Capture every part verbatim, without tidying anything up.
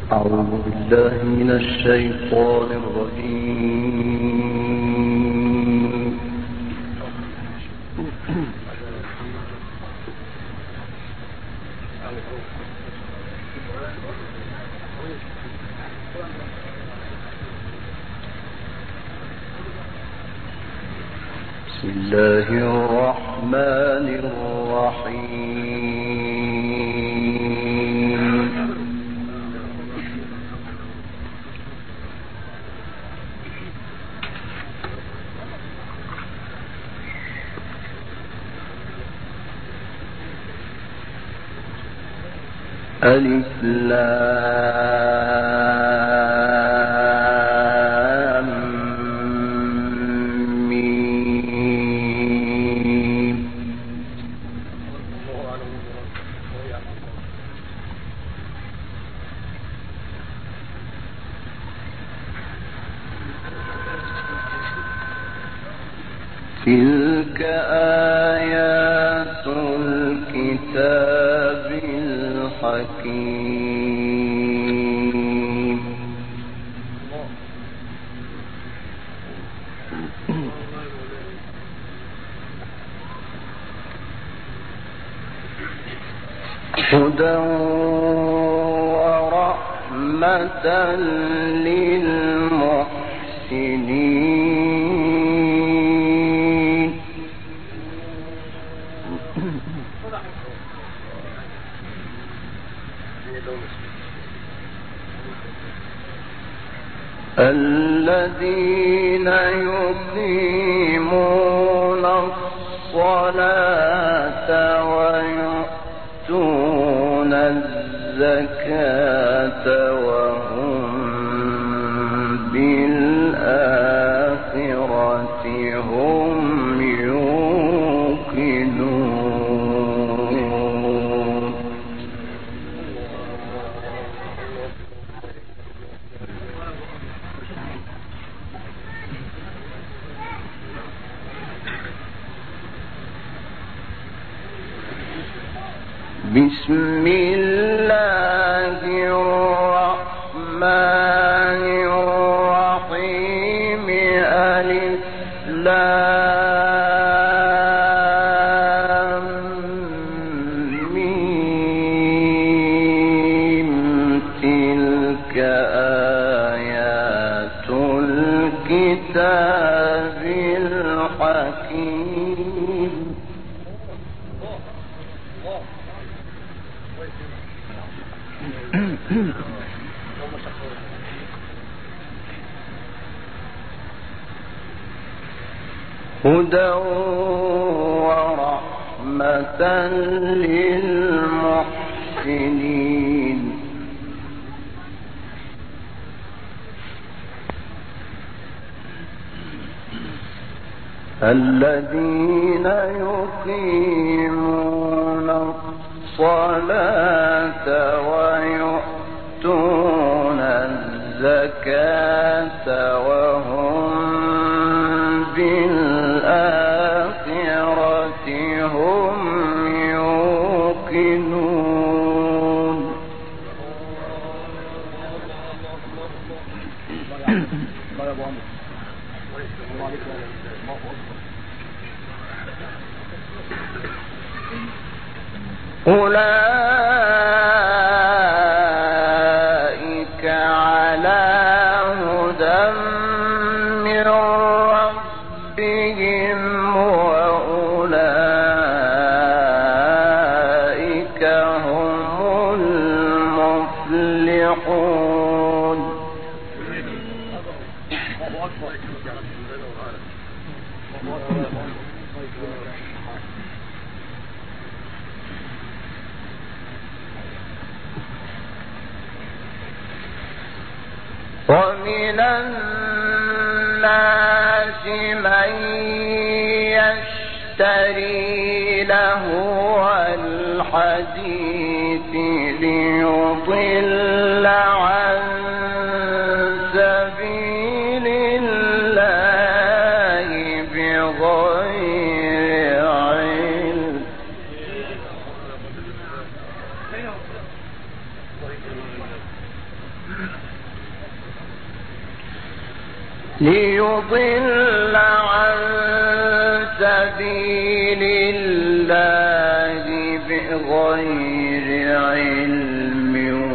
أعوذ بالله من الشيطان الرجيم. بسم الله الرحمن الرحيم. ألف لام ميم. تلك آيات الكتاب الحكيم. هدى ورحمة للمحسنين. الذين يقيمون الصلاة ويؤتون الزكاة وهم بالآخرة هم يوقنون. بسم الله الرحمن الرحيم. ألف لام ميم. تلك آيات الكتاب الحكيم. هدى ورحمة للمحسنين. الذين يقيمون الصلاة ويؤتون الزكاة وهم بالآخرة هم يوقنون. أولئك على هدى من ربهم وأولئك هم المفلحون. ومن الناس من يشتري لهو الحديث ليضل عن سبيل الله بغير علم. ليضل عن سبيل الله بغير علم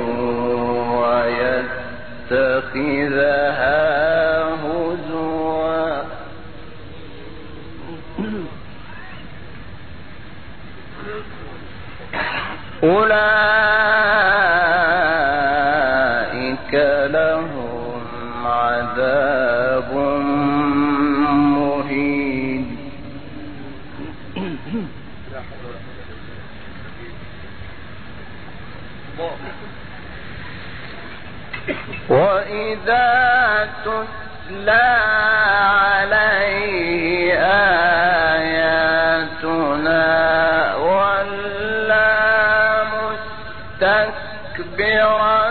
ويتخذها هزوا أولئك لهم عذاب مهين. وإذا تتلى عليه آياتنا ولى مستكبرا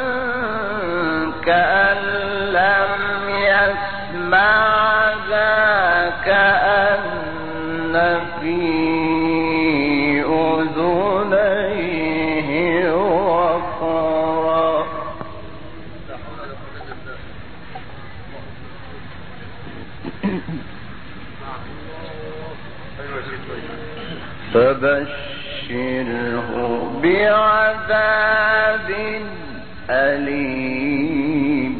كأن لم يسمعها كأن في أذنيه وقرا. فبشره بعذاب أليم.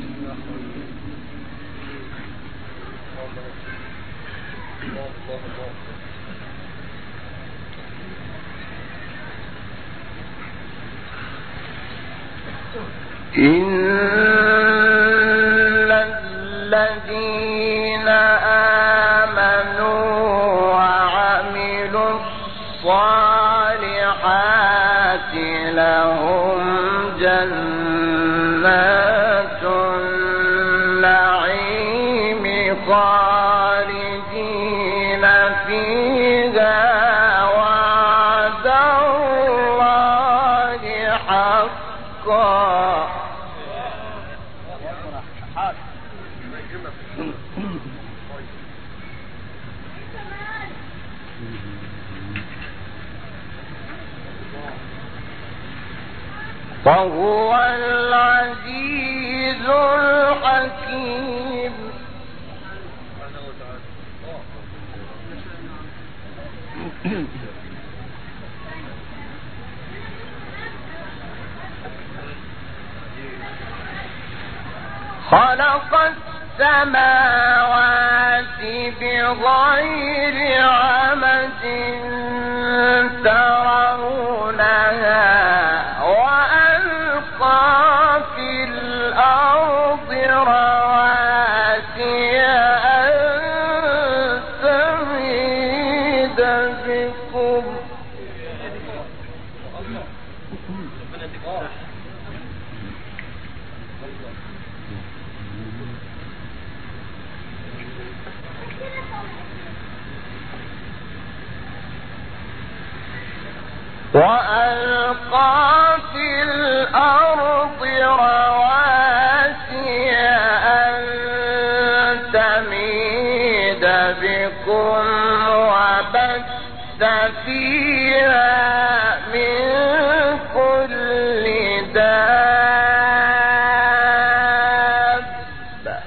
إن الذين آمنوا وعملوا الصالحات لهم جنات النعيم خالدين فيها وعد الله حقا. وهو العزيز الحكيم. خلق السماوات بغير عمد ترونها وألقى في الأرض رواسي أن تميد بكم وألقى في الأرض رواسي أن تميد بكم وبث فيها من كل دابة.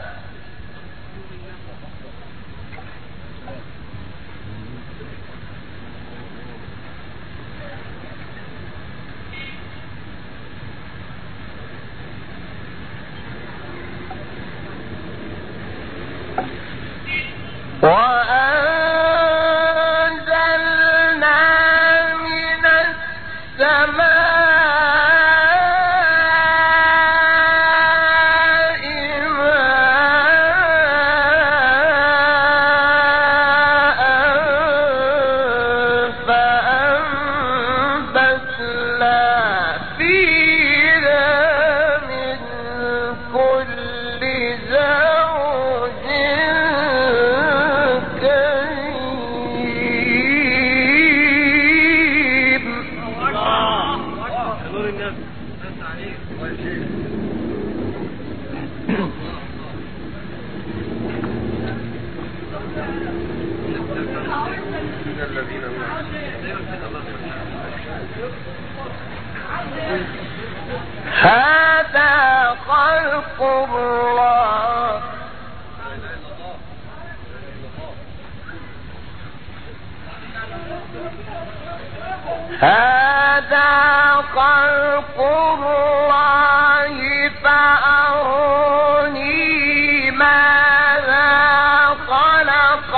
خلق الله هذا خلق الله فأروني ماذا خلق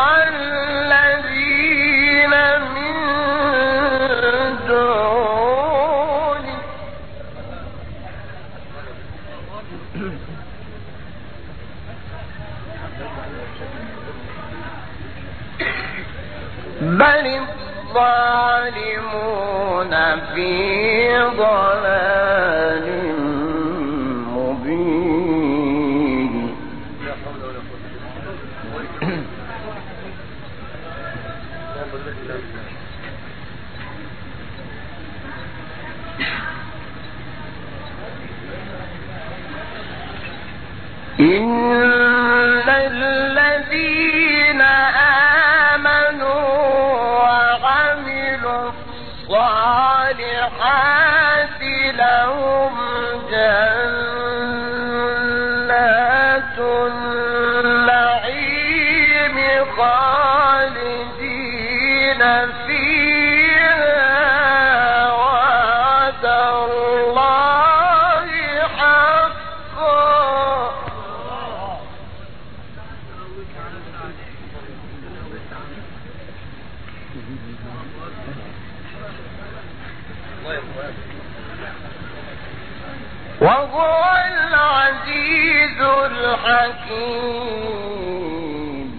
الذين من دونه بل الظالمون في ضلال مبين إن الذين آمنوا وعملوا الصالحات لهم جنات النعيم خالدين فيها وعد الله حقا وهو العزيز الحكيم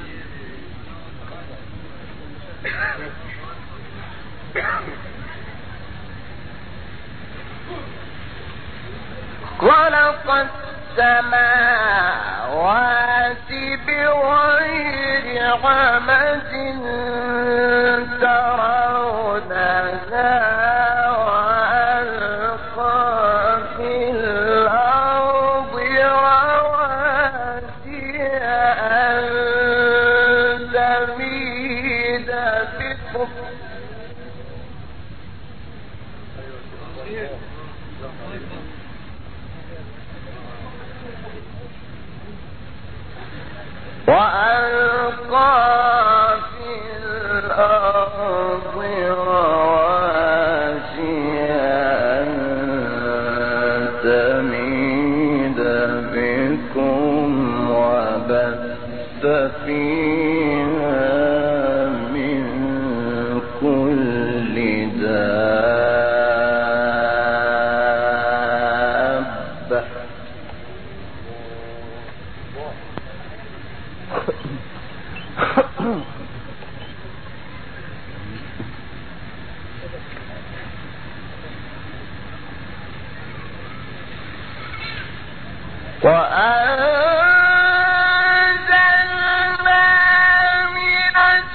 خلق السماوات بغير عمد ترونها وألقى في الأرض رواسي أن تميد بكم وألقى في الأرض رواسي أن تميد بكم وبث فيها من كل دابة وأنزلنا من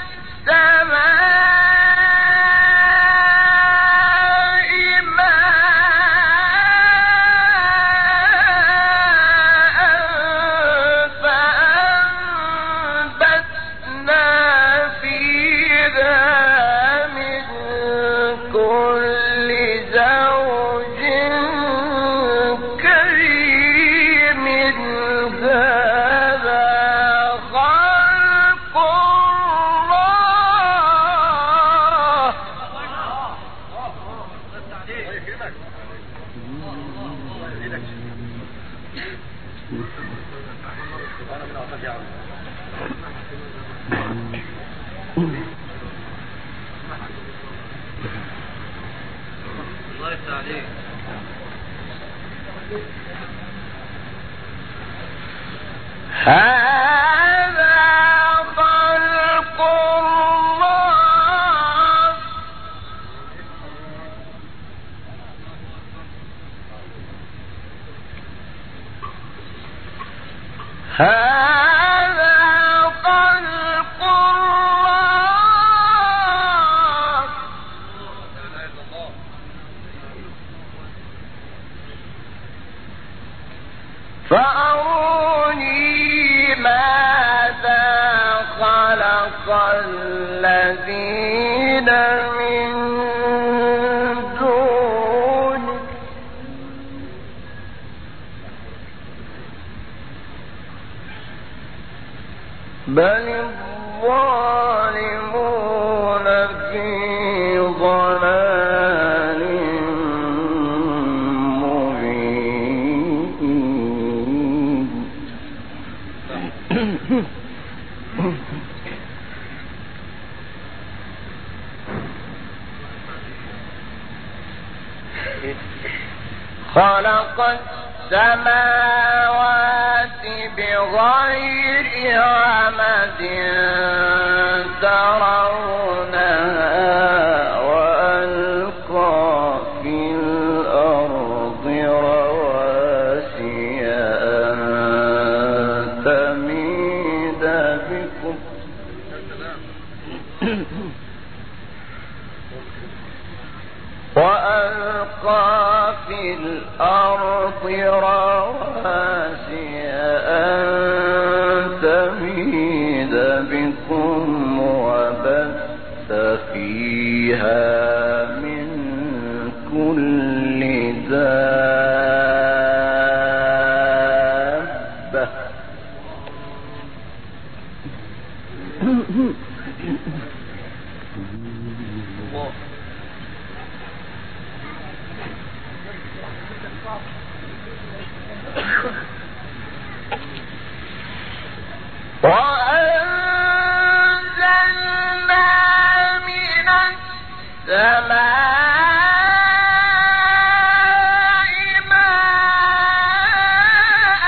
السماء ماء فأنبتنا فيها من كل زوج كريم هذا خلق الله الله يفتح عليك هذا خلق الله هذا خلق الله فأروني ماذا خلق الذين من دونه بل الظالمون في ضلال مبين. خلق السماوات بغير عمد ترونها وألقى في الأرض رواسي أن تميد بكم وألقى في الأرض رواسي أن تميد بكم وبث فيها من كل دابة وأنزلنا من السماء ماء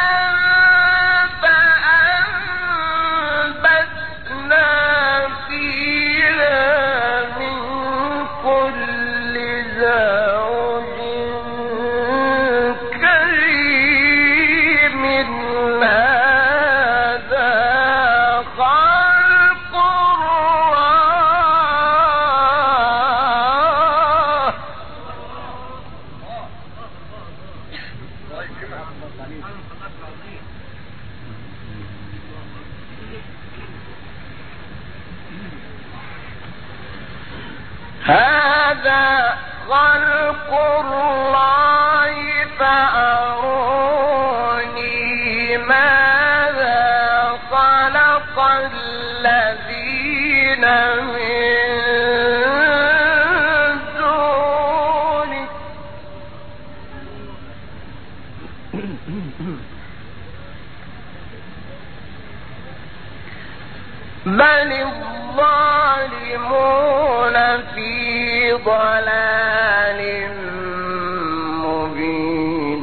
فأنبتنا فيها من كل زوج كريم. هذا خلق الله. هذا خلق الله فأروني ماذا خلق الذين من دونه. بل الظالمون في ضلال مبين.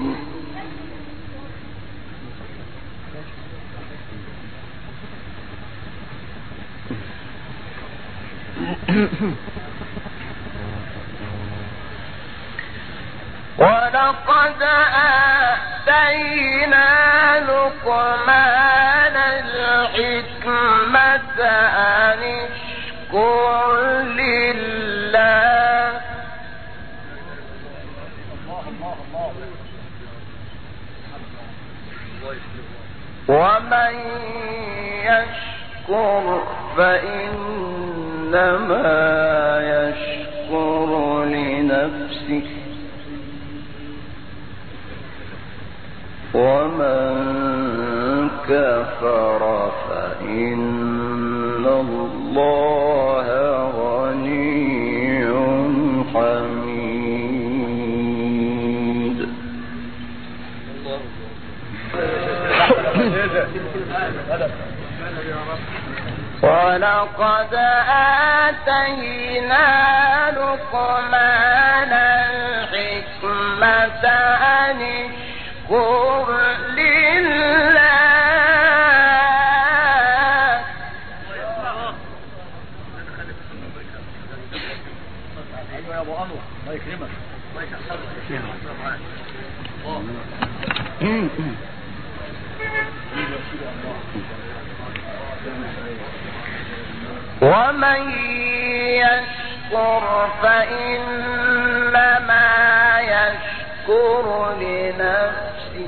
ولقد آتينا لقمان الحكمة أن اشكر لله ومن يشكر فإنما يشكر لنفسه ومن كفر فإن الله غني حميد. ولقد آتينا لقمان الحكمة أن اشكر لله ومن يشكر فإنما يشكر لنفسه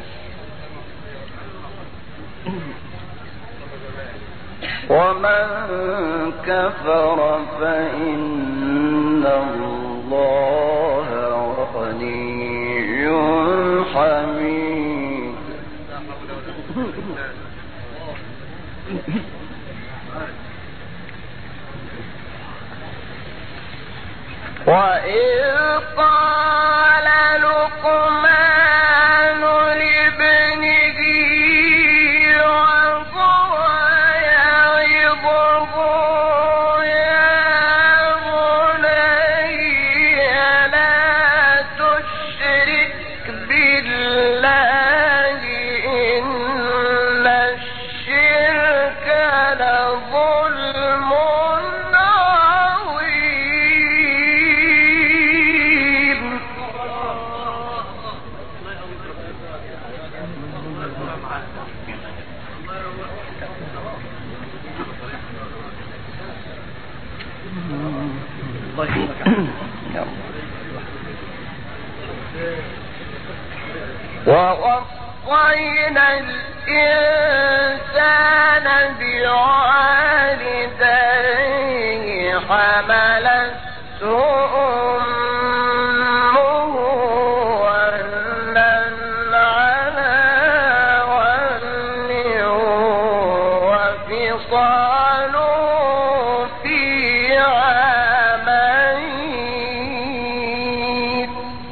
ومن كفر فإن الله غني حميد. وإذ قال لقمان لابنه وهو يعظه يا بني لا تشرك بالله إن الشرك لظلم ووصينا الإنسان بوالديه حملته أمه وهنا على وهن وفصاله في عامين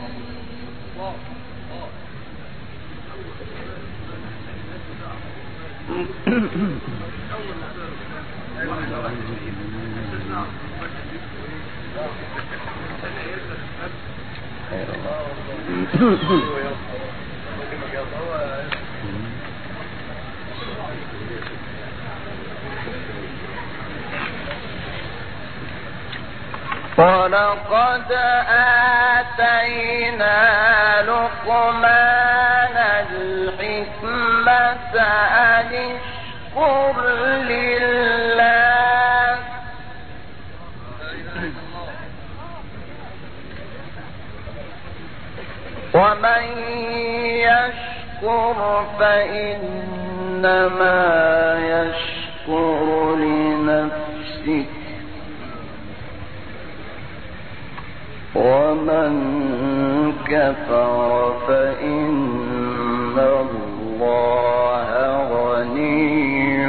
ولقد آتينا لقمان الحكمة أن اشكر لله ومن يشكر فإنما يشكر لنفسه ومن كفر فإن الله غني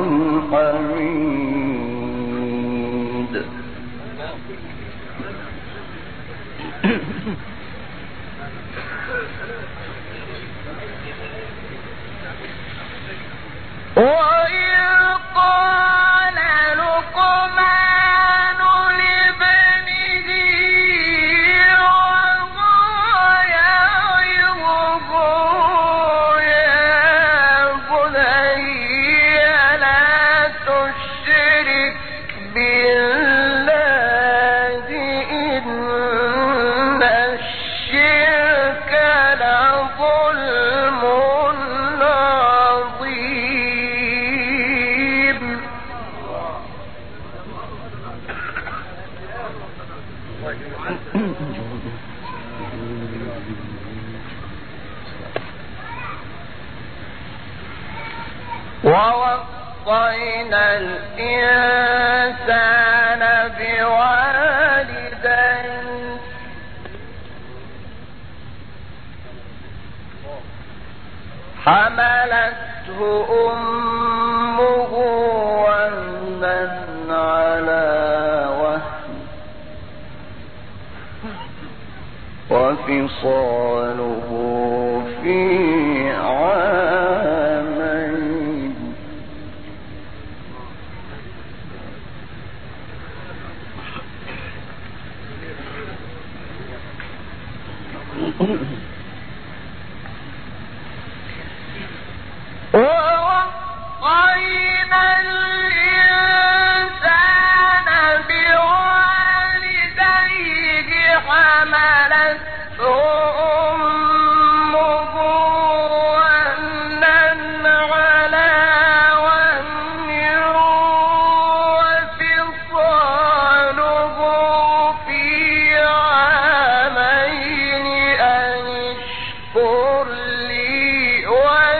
حميد وإذ قال لقمان لابنه وهو يعظه يا بني لا تشرك بالله إن الشرك لظلم ووصينا الإنسان بوالديه حملته أمه وهنا على وهن وفصاله في عامين ووصينا الإنسان بوالديه حملته أمه وهنا على وهن وفصاله في عامين أن اشكر لي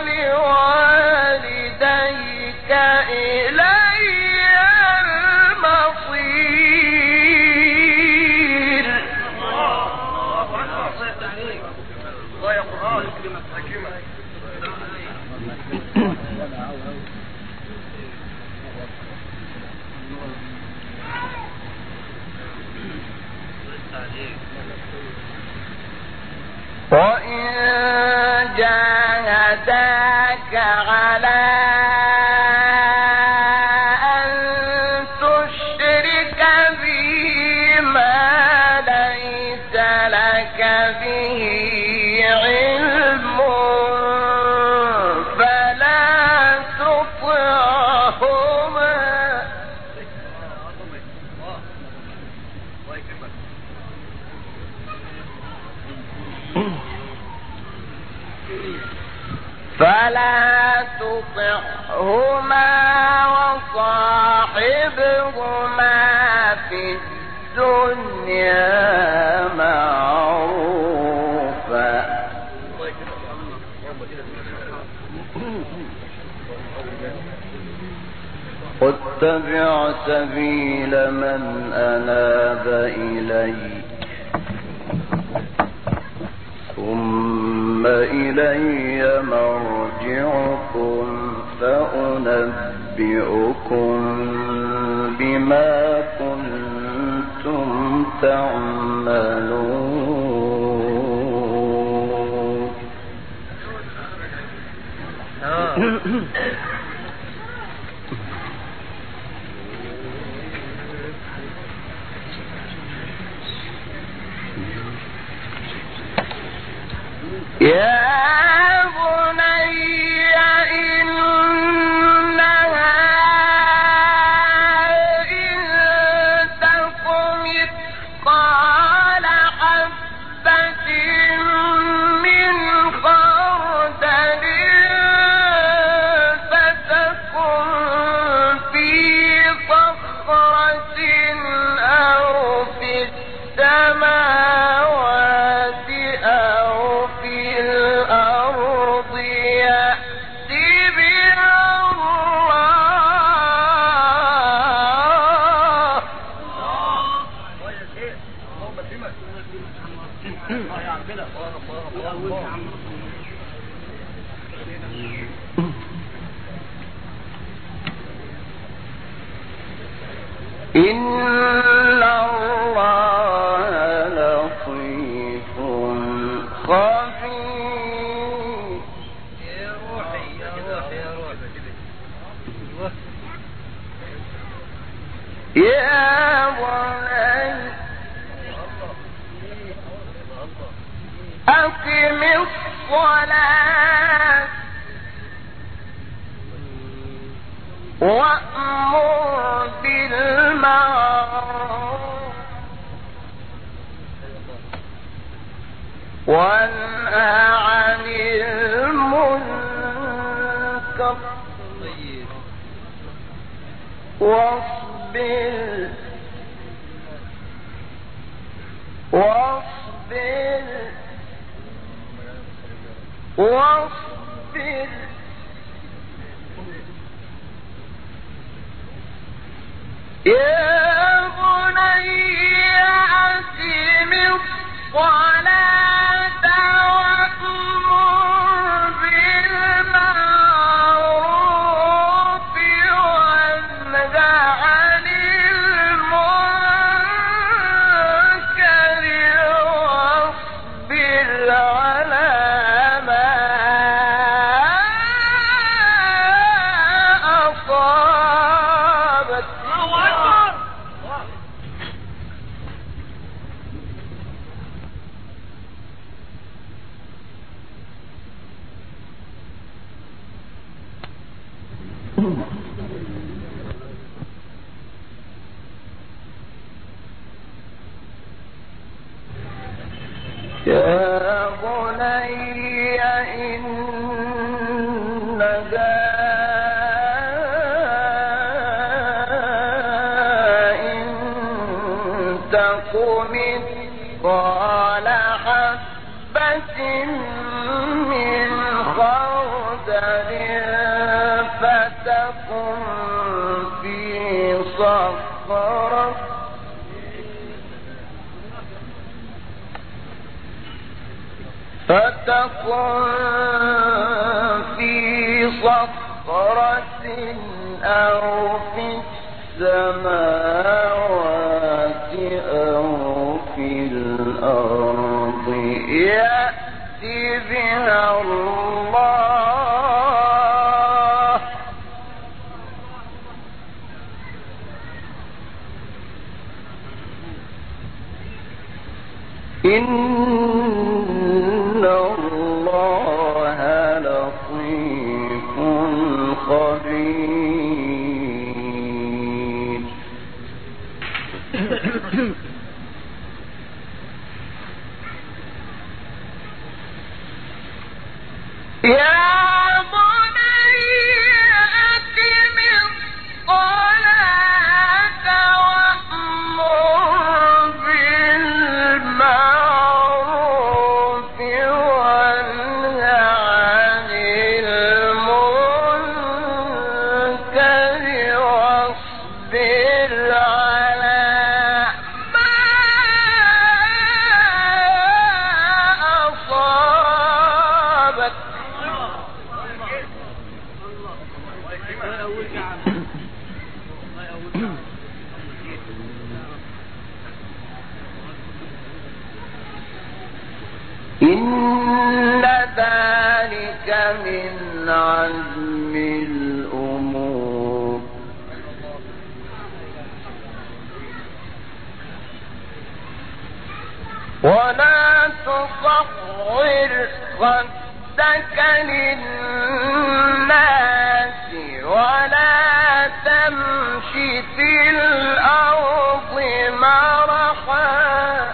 ولوالديك إلي المصير. الله يا قرآن كلمة حكيمة. جاهداك على أن تشرك بي ما ليس لك به علم فلا تطعهما فلا تطعهما وصاحبهما في الدنيا معروفا واتبع سبيل من أناب إلي ثم إلي مرجعكم فأنبئكم بما كنتم تعملون. يا بني إنها إن تك مثقال حبة من خردل فتكن في صخرة أو في السماوات أو في الأرض يأت بها إن الله لطيف خبير. يا روحي يا روحي يا روحي يا بني أقم الصلاة وأمر بالمعروف وانهى عن المنكر واصبر واصبر واصبر يا بني أقم الصلاة وأمر بالمعروف وانهى عن المنكر واصبر على ما أصابك. يا بني إنها إن تك مثقال حبة من خردل فتكن في صخرة فتكن في صخرة أو في السماوات أو في الأرض يأتي بها الله إن الله لطيف خبير. يا إن ذلك من عزم الأمور. ولا تصغر خدك للناس ولا تمش في الأرض مرحا.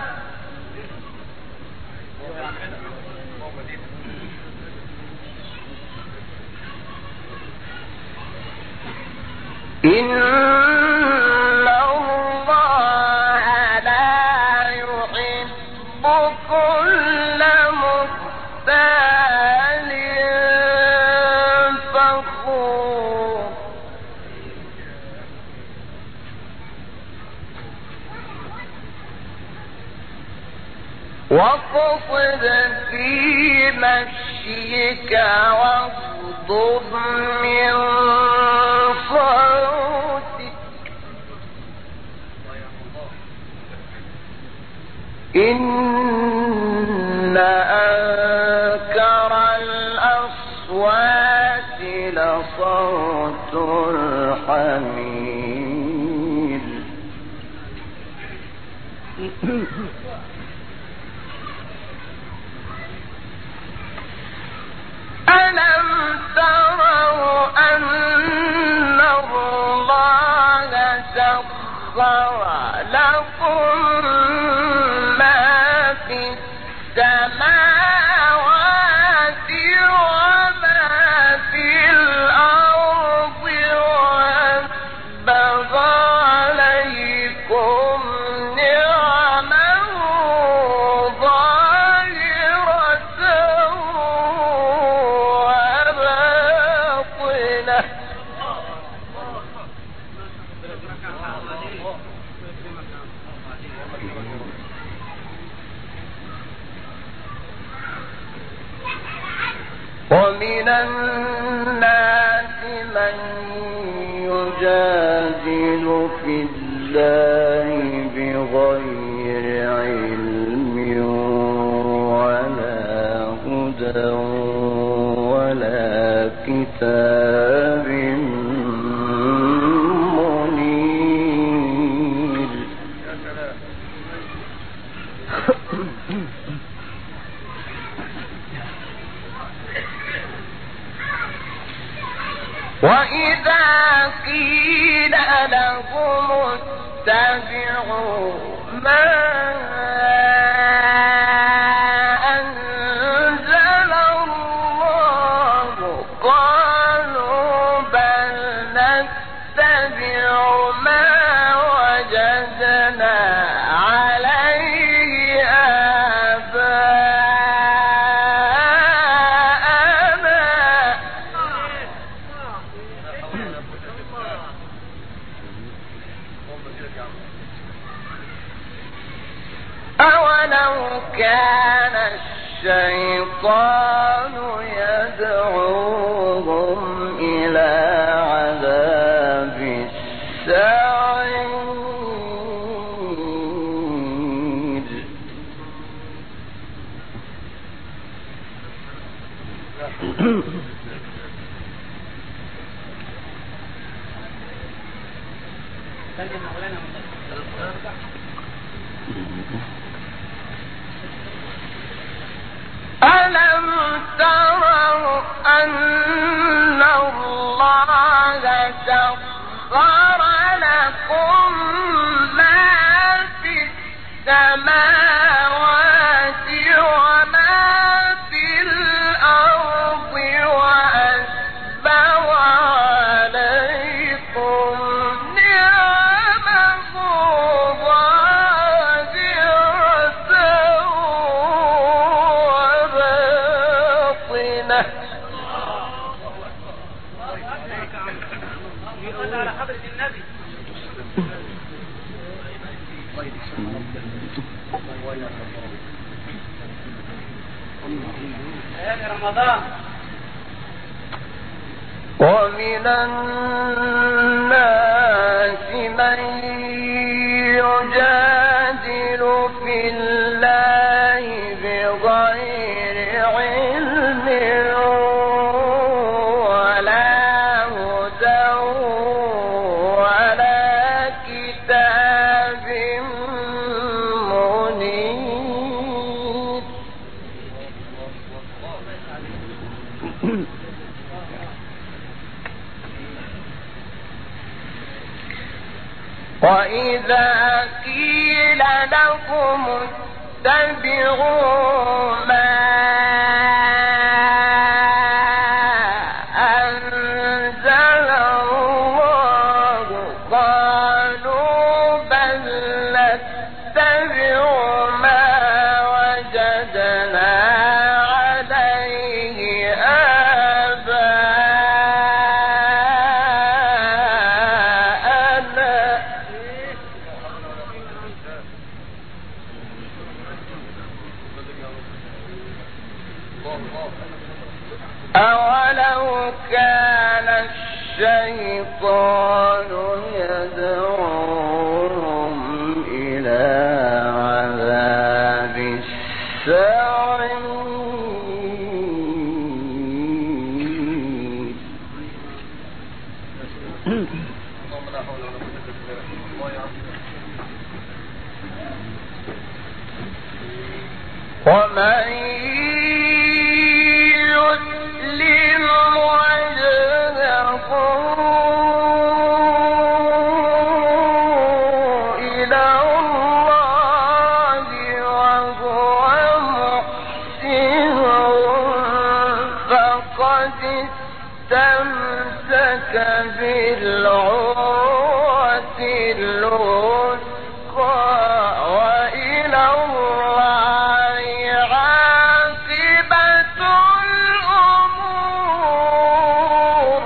إن الله لا يحب كل مختال فخور. واقصد في مشيك واغضض من صوتك. إن أنكر الأصوات لصوت الحمير. ألم تروا أن الله سخر لكم ما في السماوات وما في الأرض وأسبغ عليكم نعمه ظاهرة وباطنة. ومن الناس من يجادل في الله بغير علم ولا هدى ولا كتاب منير. وإذا قيل لهم اتبعوا ما أنزل الله قالوا بل نتبع ما وجدنا عليه آباءنا. أولو كان الشيطان يدعوهم إلى عذاب السعير. ألم تروا أن الله سخر لكم ما في السماوات وما في الأرض وأسبغ عليكم نعمه ظاهرة وباطنة على حضرة النبي يا رمضان. ومن الناس من يجادل في الله بغير علم ولا هدى ولا كتاب منير. وإذا قيل لهم اتبعوا ما أنزل الله قالوا بل نتبع ما وجدنا عليه آباءنا. أولو كان الشيطان يدعوهم إلى عذاب السعير. ومن يسلم وجهه إلى الله وهو محسن فقد استمسك بالعروة الوثقى وإلى الله عاقبة الأمور.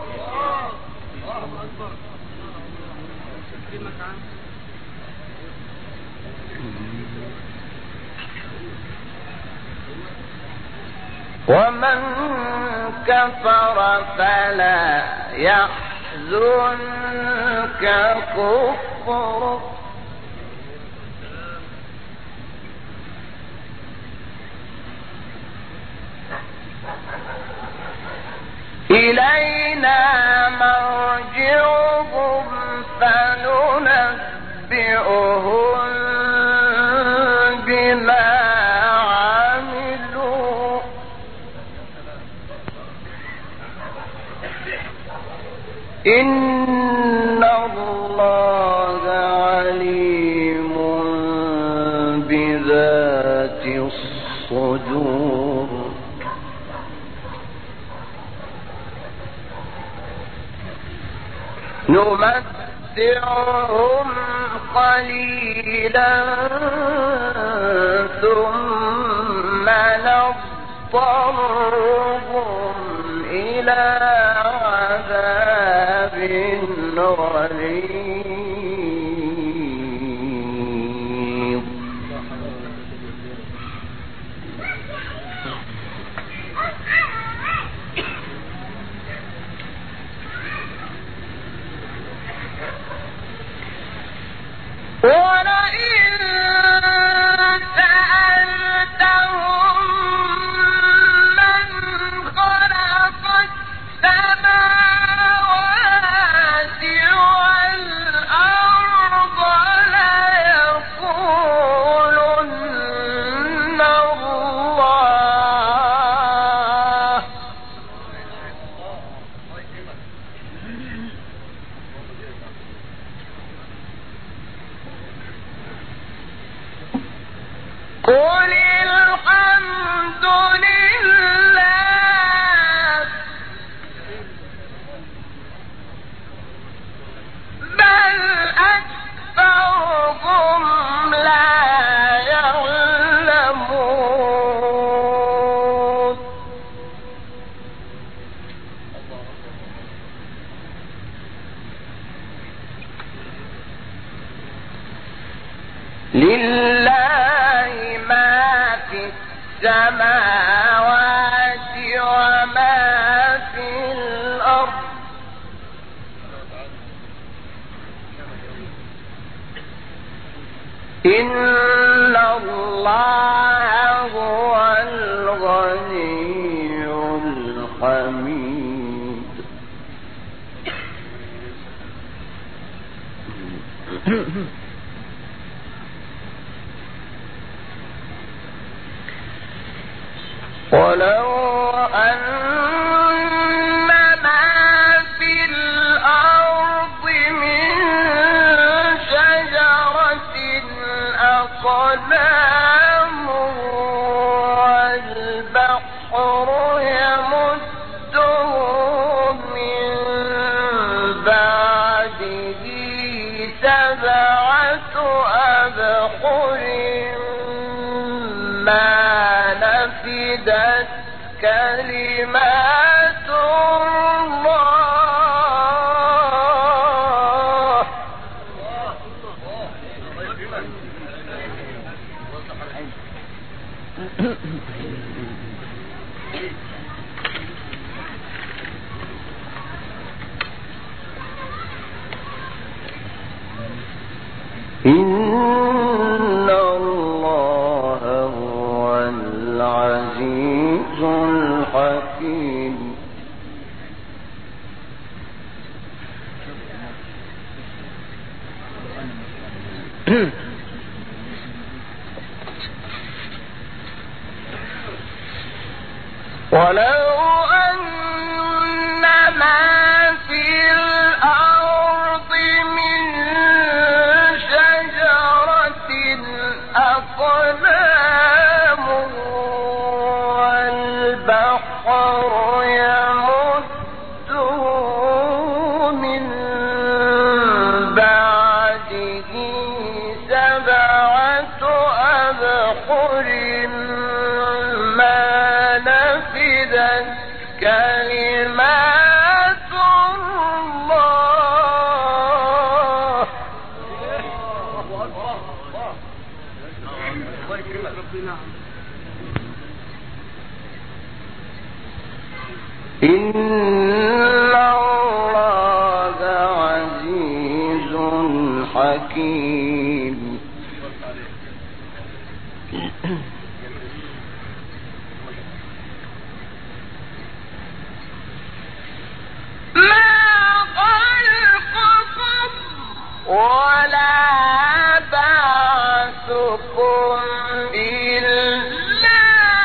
ومن كفر فلا يحزنك كفره إلينا مرجعهم فننبئهم بما عملوا إن الله عليم بذات الصدور. نمتعهم قليلا ثم نضطرهم إلى عذاب غليظ. ولئن سألتهم من خلق السماوات والأرض لله ما في السماوات وما في الأرض إن الله هو الغني الحميد. ولو أن ما في الأرض من شجرة أقلام والبحر يمده من بعده سبعة أبحر ما نفدت كلمات الله. إن الله هو العزيز الحكيم. ولو أن ما في الأرض من شجرة أقلام والبحر يمده من بعده سبعة أبحر ما نفدت كلمات الله. إن الله عزيز حكيم. ولا بعثكم إلا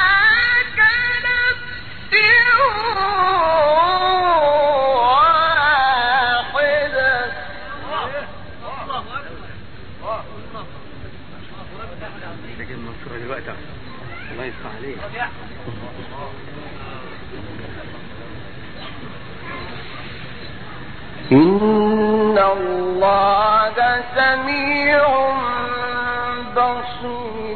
كنفس واحدة. لكن منصورة دلوقتي الله يفتح عليك. إن الله سميع بصير.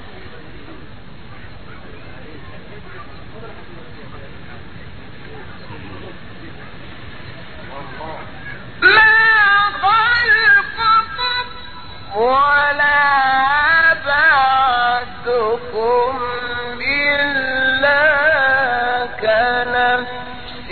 ما خلقكم ولا بعثكم إلا كنفس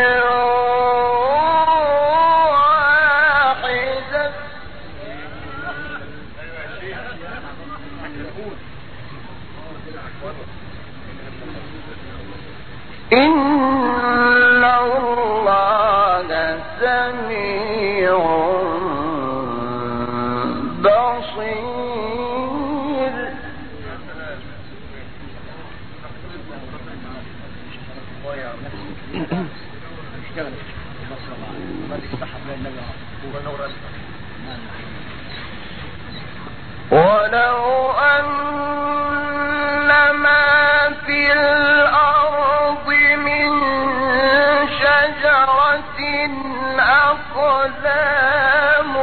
إن الله سميع بصير. ولو أن ما في الأرض من شجرة أقلام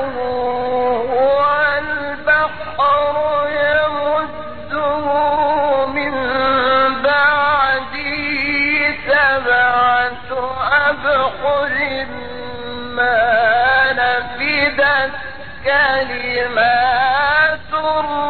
والبحر يمده من بعده سبعة أبحر ما نفدت كلمات الله.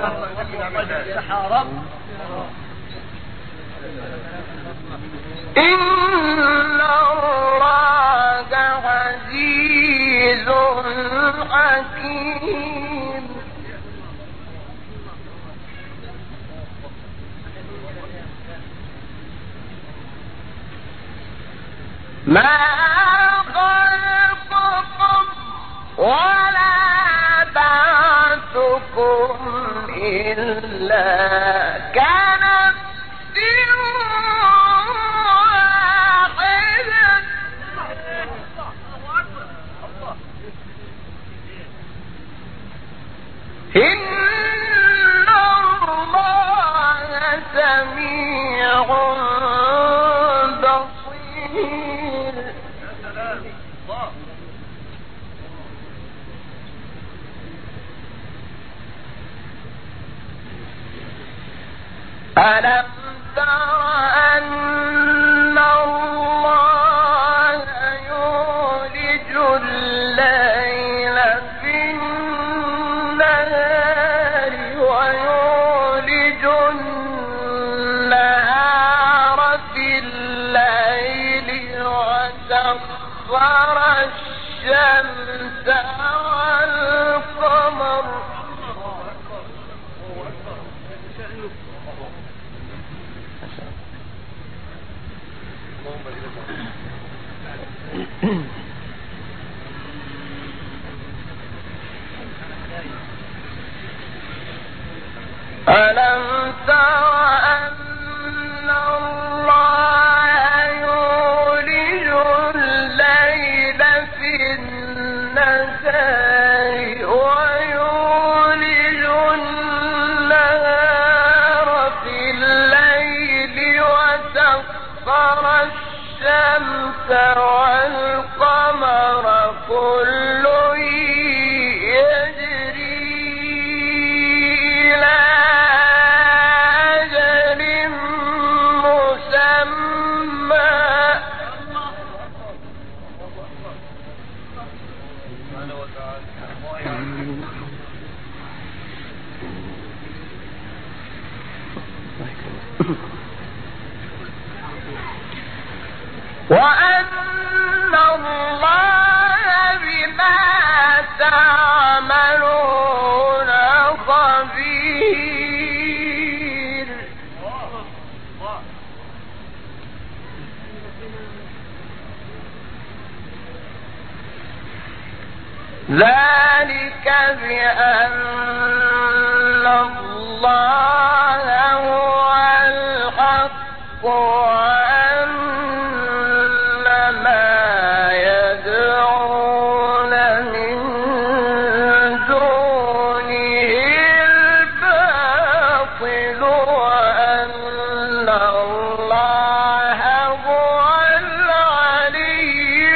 إن الله عزيز حكيم ما خلقكم ولا بعثكم إلا كنفس واحدة إن الله سميع بصير ألم تر أن الله يولج الليل في النهار ويولج النهار في الليل وسخر الشمس والقمر ألم تر أن الله يولج الليل في النهار ويولج النهار في الليل وسخر الشمس والقمر كل يجري إلى أجل مسمى وأن الله بما تعملون خبير ذلك بأن الله هو الحق وأن ما يدعون من دونه الباطل وأن الله هو العلي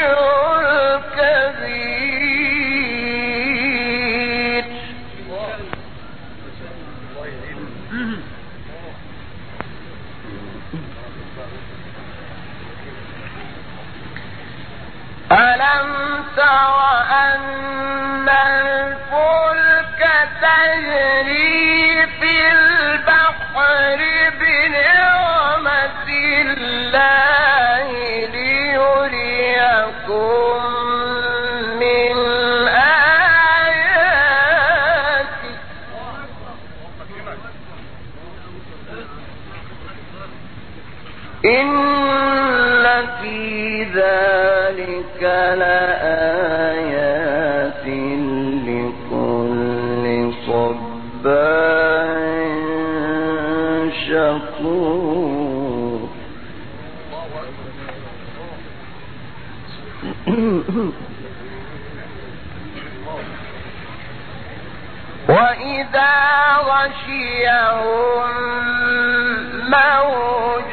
الكبير ألم تر أن الفلك تجري في البحر بنعمة الله ليريكم من آياته إن في ذلك لآيات لكل صبار شكور وإذا غشيهم موج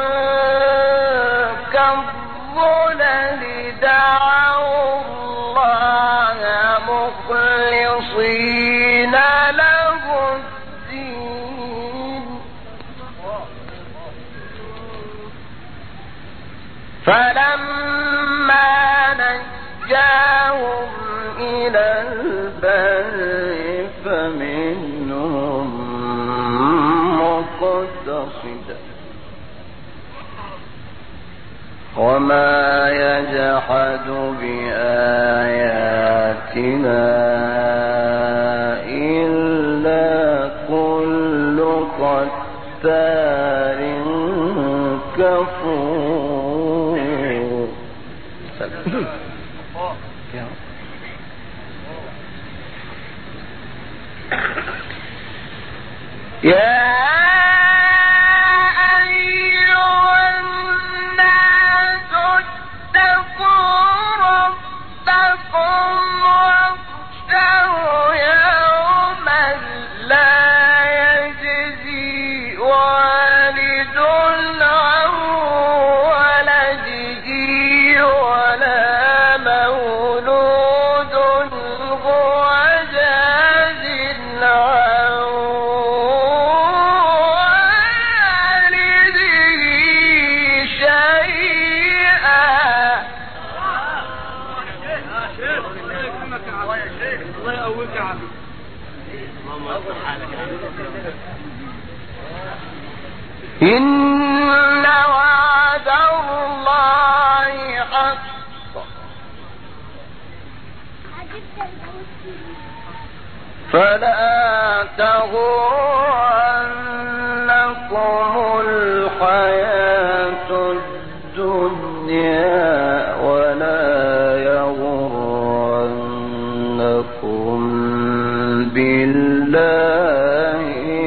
كالظلل دعوا الله مخلصين له الدين فلما نجاهم إلى البر فمنهم قاصدا وما يجحد بآياتنا إلا كل ختار كفور. يا إن وعد الله حق فلا تغرنكم الحياة الدنيا ولا يغرنكم بالله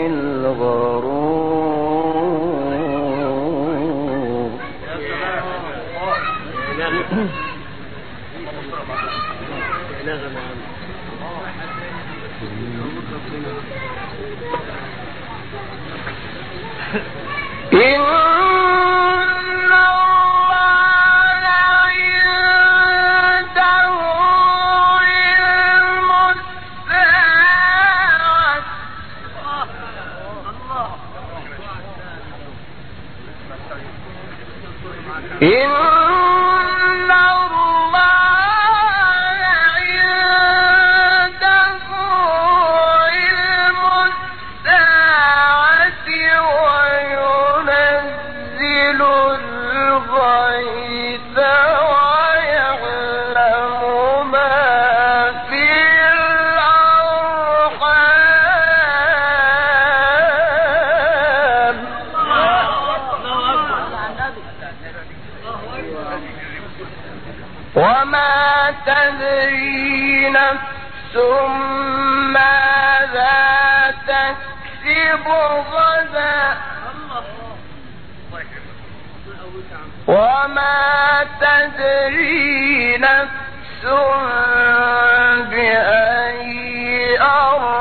الغرور. إن الله عنده علم الساعة إن وما تدري نفس ماذا تكسب غدا وما تدري نفس بأي أرض